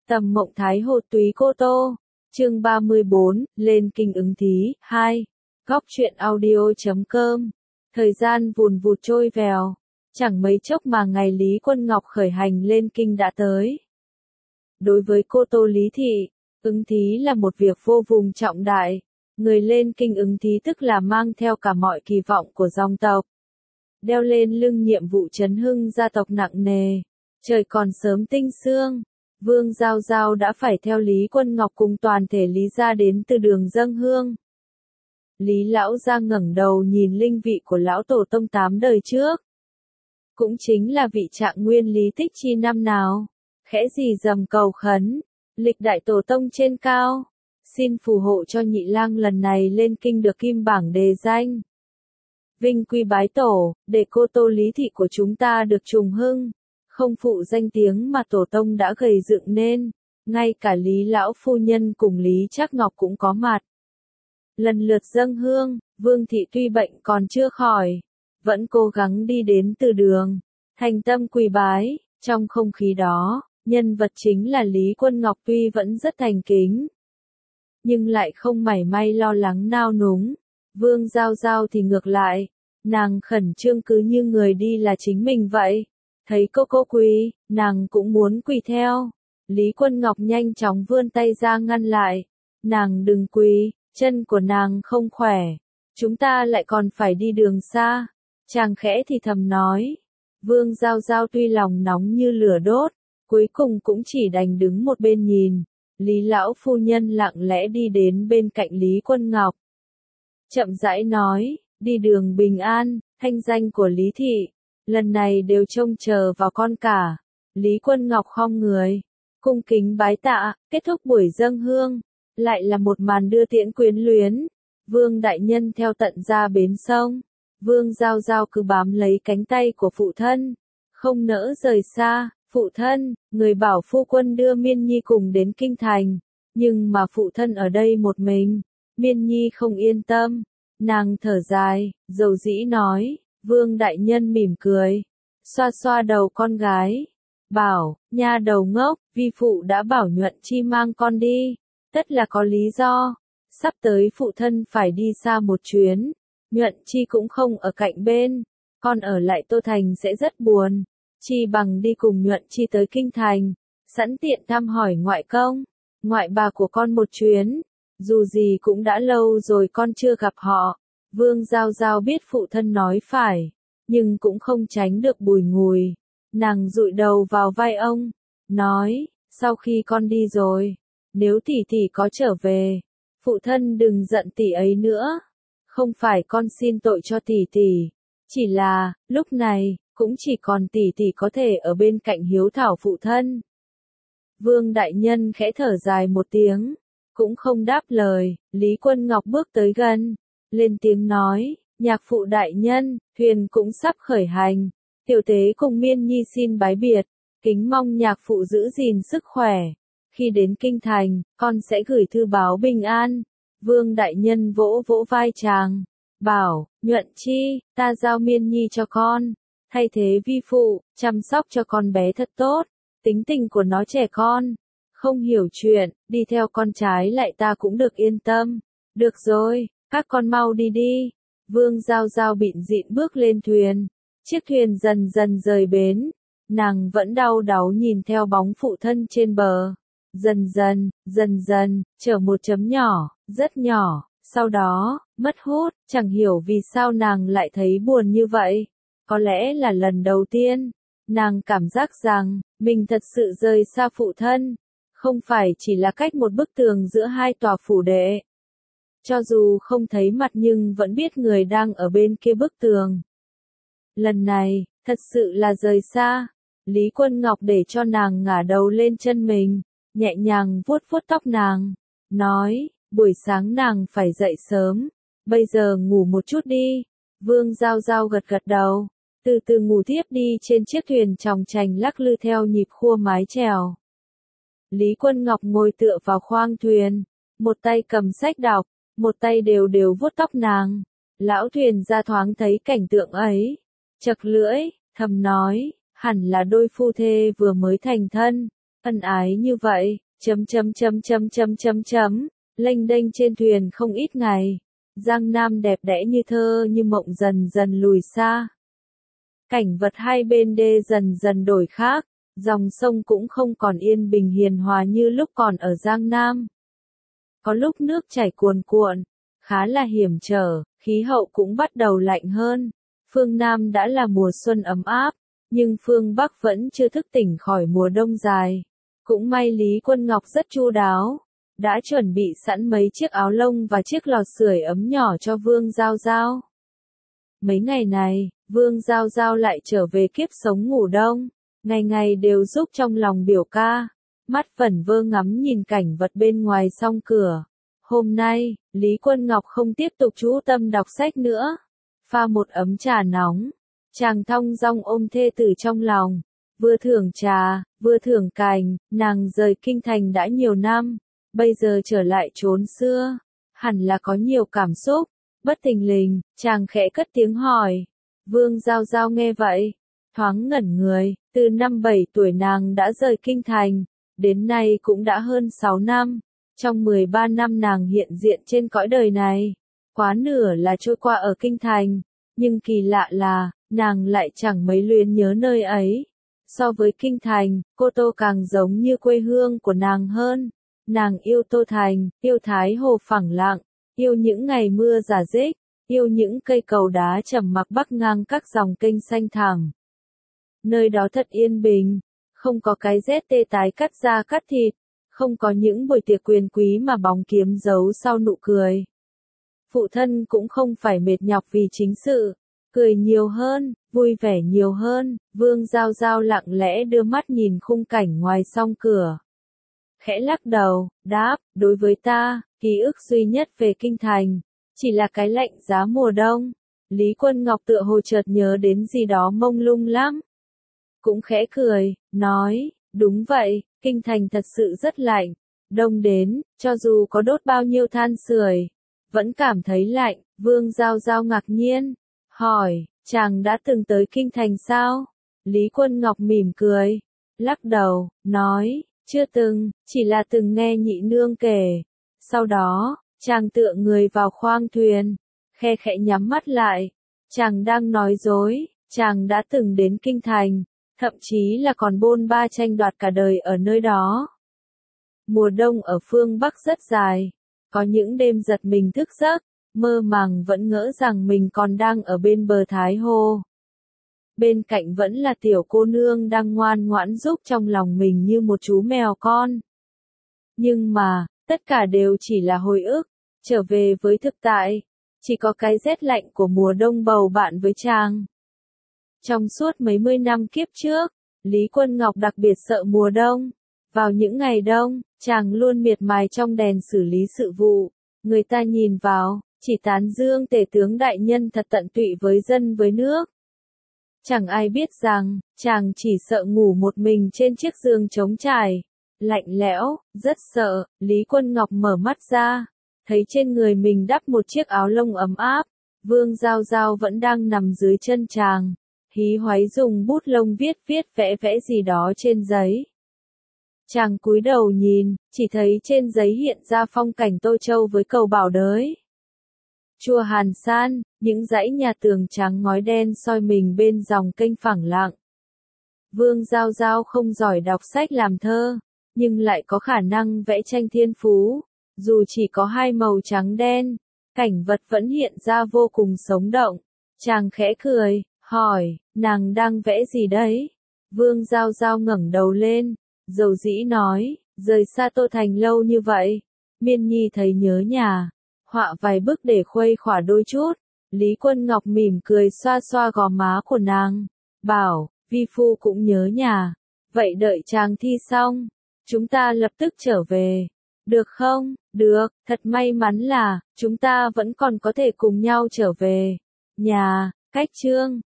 Tầm Mộng Thái Hồ Túy Cô Tô. Chương 34, lên kinh ứng thí, 2. Góc truyện audio.com. Thời gian vùn vụt trôi vèo, chẳng mấy chốc mà ngày Lý Quân Ngọc khởi hành lên kinh đã tới. Đối với Cô Tô Lý Thị, ứng thí là một việc vô cùng trọng đại. Người lên kinh ứng thí tức là mang theo cả mọi kỳ vọng của dòng tộc. Đeo lên lưng nhiệm vụ trấn hưng gia tộc nặng nề. Trời còn sớm tinh sương, Vương Giao Giao đã phải theo Lý Quân Ngọc cùng toàn thể Lý gia đến từ đường dâng hương. Lý lão gia ngẩng đầu nhìn linh vị của lão tổ tông 8 đời trước. Cũng chính là vị Trạng Nguyên Lý Tích Chi năm nào, khẽ rì rầm cầu khấn, lịch đại tổ tông trên cao, xin phù hộ cho nhị lang lần này lên kinh được kim bảng đề danh. Vinh quy bái tổ, để Cô Tô Lý Thị của chúng ta được trùng hưng, không phụ danh tiếng mà tổ tông đã gầy dựng nên, ngay cả Lý lão phu nhân cùng Lý Trác Ngọc cũng có mặt. Lần lượt dâng hương, Vương thị tuy bệnh còn chưa khỏi, vẫn cố gắng đi đến từ đường, thành tâm quỳ bái. Trong không khí đó, nhân vật chính là Lý Quân Ngọc tuy vẫn rất thành kính, nhưng lại không mảy may lo lắng nao núng. Vương Giao Giao thì ngược lại, nàng khẩn trương cứ như người đi là chính mình vậy. Thấy cô quỳ, nàng cũng muốn quỳ theo. Lý Quân Ngọc nhanh chóng vươn tay ra ngăn lại. Nàng đừng quỳ, chân của nàng không khỏe. Chúng ta lại còn phải đi đường xa. Chàng khẽ thì thầm nói. Vương Giao Giao tuy lòng nóng như lửa đốt, cuối cùng cũng chỉ đành đứng một bên nhìn. Lý lão phu nhân lặng lẽ đi đến bên cạnh Lý Quân Ngọc. Chậm rãi nói, đi đường bình an, thanh danh của Lý Thị, lần này đều trông chờ vào con cả. Lý Quân Ngọc khom người, cung kính bái tạ, kết thúc buổi dâng hương, lại là một màn đưa tiễn quyến luyến. Vương đại nhân theo tận ra bến sông, Vương Giao Giao cứ bám lấy cánh tay của phụ thân, không nỡ rời xa. Phụ thân, người bảo phu quân đưa Miên Nhi cùng đến kinh thành, nhưng mà phụ thân ở đây một mình, Miên Nhi không yên tâm. Nàng thở dài, dầu dĩ nói. Vương đại nhân mỉm cười, xoa xoa đầu con gái, bảo, nha đầu ngốc, vi phụ đã bảo Nhuận Chi mang con đi, tất là có lý do. Sắp tới phụ thân phải đi xa một chuyến, Nhuận Chi cũng không ở cạnh bên, con ở lại Tô Thành sẽ rất buồn, chi bằng đi cùng Nhuận Chi tới kinh thành, sẵn tiện thăm hỏi ngoại công, ngoại bà của con một chuyến, dù gì cũng đã lâu rồi con chưa gặp họ. Vương Giao Giao biết phụ thân nói phải, nhưng cũng không tránh được bùi ngùi. Nàng dụi đầu vào vai ông, nói, sau khi con đi rồi, nếu tỷ tỷ có trở về, phụ thân đừng giận tỷ ấy nữa. Không phải con xin tội cho tỷ tỷ, chỉ là, lúc này, cũng chỉ còn tỷ tỷ có thể ở bên cạnh hiếu thảo phụ thân. Vương đại nhân khẽ thở dài một tiếng, cũng không đáp lời. Lý Quân Ngọc bước tới gần, lên tiếng nói, nhạc phụ đại nhân, thuyền cũng sắp khởi hành, tiểu tế cùng Miên Nhi xin bái biệt, kính mong nhạc phụ giữ gìn sức khỏe. Khi đến kinh thành, con sẽ gửi thư báo bình an. Vương đại nhân vỗ vỗ vai chàng, bảo, Nhuận Chi, ta giao Miên Nhi cho con, thay thế vi phụ, chăm sóc cho con bé thật tốt. Tính tình của nó trẻ con, không hiểu chuyện, đi theo con trái lại ta cũng được yên tâm. Được rồi, các con mau đi đi. Vương Giao Giao bịn dịn bước lên thuyền. Chiếc thuyền dần dần rời bến. Nàng vẫn đau đáu nhìn theo bóng phụ thân trên bờ. Dần dần, chở một chấm nhỏ, rất nhỏ. Sau đó, mất hút, chẳng hiểu vì sao nàng lại thấy buồn như vậy. Có lẽ là lần đầu tiên, nàng cảm giác rằng, mình thật sự rời xa phụ thân. Không phải chỉ là cách một bức tường giữa hai tòa phủ đệ. Cho dù không thấy mặt nhưng vẫn biết người đang ở bên kia bức tường. Lần này, thật sự là rời xa. Lý Quân Ngọc để cho nàng ngả đầu lên chân mình, nhẹ nhàng vuốt vuốt tóc nàng, nói, buổi sáng nàng phải dậy sớm, bây giờ ngủ một chút đi. Vương Giao Giao gật gật đầu, từ từ ngủ tiếp đi trên chiếc thuyền chòng chành lắc lư theo nhịp khua mái chèo. Lý Quân Ngọc ngồi tựa vào khoang thuyền, một tay cầm sách đọc, một tay đều đều vuốt tóc nàng. Lão thuyền gia thoáng thấy cảnh tượng ấy, chật lưỡi, thầm nói, hẳn là đôi phu thê vừa mới thành thân, Ân ái như vậy, lênh đênh trên thuyền không ít ngày. Giang Nam đẹp đẽ như thơ như mộng dần dần lùi xa. Cảnh vật hai bên đê dần dần đổi khác, dòng sông cũng không còn yên bình hiền hòa như lúc còn ở Giang Nam. Có lúc nước chảy cuồn cuộn, khá là hiểm trở, khí hậu cũng bắt đầu lạnh hơn. Phương Nam đã là mùa xuân ấm áp, nhưng phương Bắc vẫn chưa thức tỉnh khỏi mùa đông dài. Cũng may Lý Quân Ngọc rất chu đáo, đã chuẩn bị sẵn mấy chiếc áo lông và chiếc lò sưởi ấm nhỏ cho Vương Giao Giao. Mấy ngày này, Vương Giao Giao lại trở về kiếp sống ngủ đông, ngày ngày đều giúp trong lòng biểu ca, mắt vẩn vơ ngắm nhìn cảnh vật bên ngoài song cửa. Hôm nay, Lý Quân Ngọc không tiếp tục chú tâm đọc sách nữa, pha một ấm trà nóng, chàng thong dong ôm thê tử trong lòng, vừa thưởng trà, vừa thưởng cành. Nàng rời kinh thành đã nhiều năm, bây giờ trở lại chốn xưa, hẳn là có nhiều cảm xúc. Bất thình lình, chàng khẽ cất tiếng hỏi. Vương Giao Giao nghe vậy, thoáng ngẩn người, từ năm 7 tuổi nàng đã rời kinh thành, đến nay cũng đã hơn 6 năm. Trong 13 năm nàng hiện diện trên cõi đời này, quá nửa là trôi qua ở kinh thành, nhưng kỳ lạ là, nàng lại chẳng mấy luyến nhớ nơi ấy. So với kinh thành, Cô Tô càng giống như quê hương của nàng hơn. Nàng yêu Tô Thành, yêu Thái Hồ phẳng lặng, yêu những ngày mưa rả rích, yêu những cây cầu đá trầm mặc bắc ngang các dòng kênh xanh thẳm. Nơi đó thật yên bình, không có cái rét tê tái cắt da cắt thịt, không có những buổi tiệc quyền quý mà bóng kiếm giấu sau nụ cười. Phụ thân cũng không phải mệt nhọc vì chính sự, cười nhiều hơn, vui vẻ nhiều hơn. Vương Giao Giao lặng lẽ đưa mắt nhìn khung cảnh ngoài song cửa. Khẽ lắc đầu, đáp, đối với ta, ký ức duy nhất về kinh thành, chỉ là cái lạnh giá mùa đông. Lý Quân Ngọc tựa hồ chợt nhớ đến gì đó mông lung lắm. Cũng khẽ cười, nói, đúng vậy, kinh thành thật sự rất lạnh. Đông đến, cho dù có đốt bao nhiêu than sưởi, vẫn cảm thấy lạnh. Vương Giao Giao ngạc nhiên, hỏi, chàng đã từng tới kinh thành sao? Lý Quân Ngọc mỉm cười, lắc đầu, nói, chưa từng, chỉ là từng nghe nhị nương kể. Sau đó, chàng tựa người vào khoang thuyền, khe khẽ nhắm mắt lại. Chàng đang nói dối, chàng đã từng đến kinh thành, thậm chí là còn bôn ba tranh đoạt cả đời ở nơi đó. Mùa đông ở phương Bắc rất dài, có những đêm giật mình thức giấc, mơ màng vẫn ngỡ rằng mình còn đang ở bên bờ Thái Hồ. Bên cạnh vẫn là tiểu cô nương đang ngoan ngoãn giúp trong lòng mình như một chú mèo con. Nhưng mà, tất cả đều chỉ là hồi ức, trở về với thực tại, chỉ có cái rét lạnh của mùa đông bầu bạn với chàng. Trong suốt mấy mươi năm kiếp trước, Lý Quân Ngọc đặc biệt sợ mùa đông. Vào những ngày đông, chàng luôn miệt mài trong đèn xử lý sự vụ. Người ta nhìn vào, chỉ tán dương tể tướng đại nhân thật tận tụy với dân với nước. Chẳng ai biết rằng, chàng chỉ sợ ngủ một mình trên chiếc giường trống trải, lạnh lẽo, rất sợ. Lý Quân Ngọc mở mắt ra, thấy trên người mình đắp một chiếc áo lông ấm áp. Vương Giao Giao vẫn đang nằm dưới chân chàng, hí hoáy dùng bút lông viết vẽ gì đó trên giấy. Chàng cúi đầu nhìn, chỉ thấy trên giấy hiện ra phong cảnh Tô Châu với cầu Bảo Đới. Chùa Hàn San, những dãy nhà tường trắng ngói đen soi mình bên dòng kênh phẳng lặng. Vương Giao Giao không giỏi đọc sách làm thơ, nhưng lại có khả năng vẽ tranh thiên phú. Dù chỉ có hai màu trắng đen, cảnh vật vẫn hiện ra vô cùng sống động. Chàng khẽ cười, hỏi, nàng đang vẽ gì đấy? Vương Giao Giao ngẩng đầu lên, dầu dĩ nói, rời xa Tô Thành lâu như vậy, Miên Nhi thấy nhớ nhà, họa vài bức để khuây khỏa đôi chút. Lý Quân Ngọc mỉm cười xoa xoa gò má của nàng, bảo, vi phu cũng nhớ nhà, vậy đợi chàng thi xong, chúng ta lập tức trở về, được không? Được, thật may mắn là, chúng ta vẫn còn có thể cùng nhau trở về. Nhà, cách chương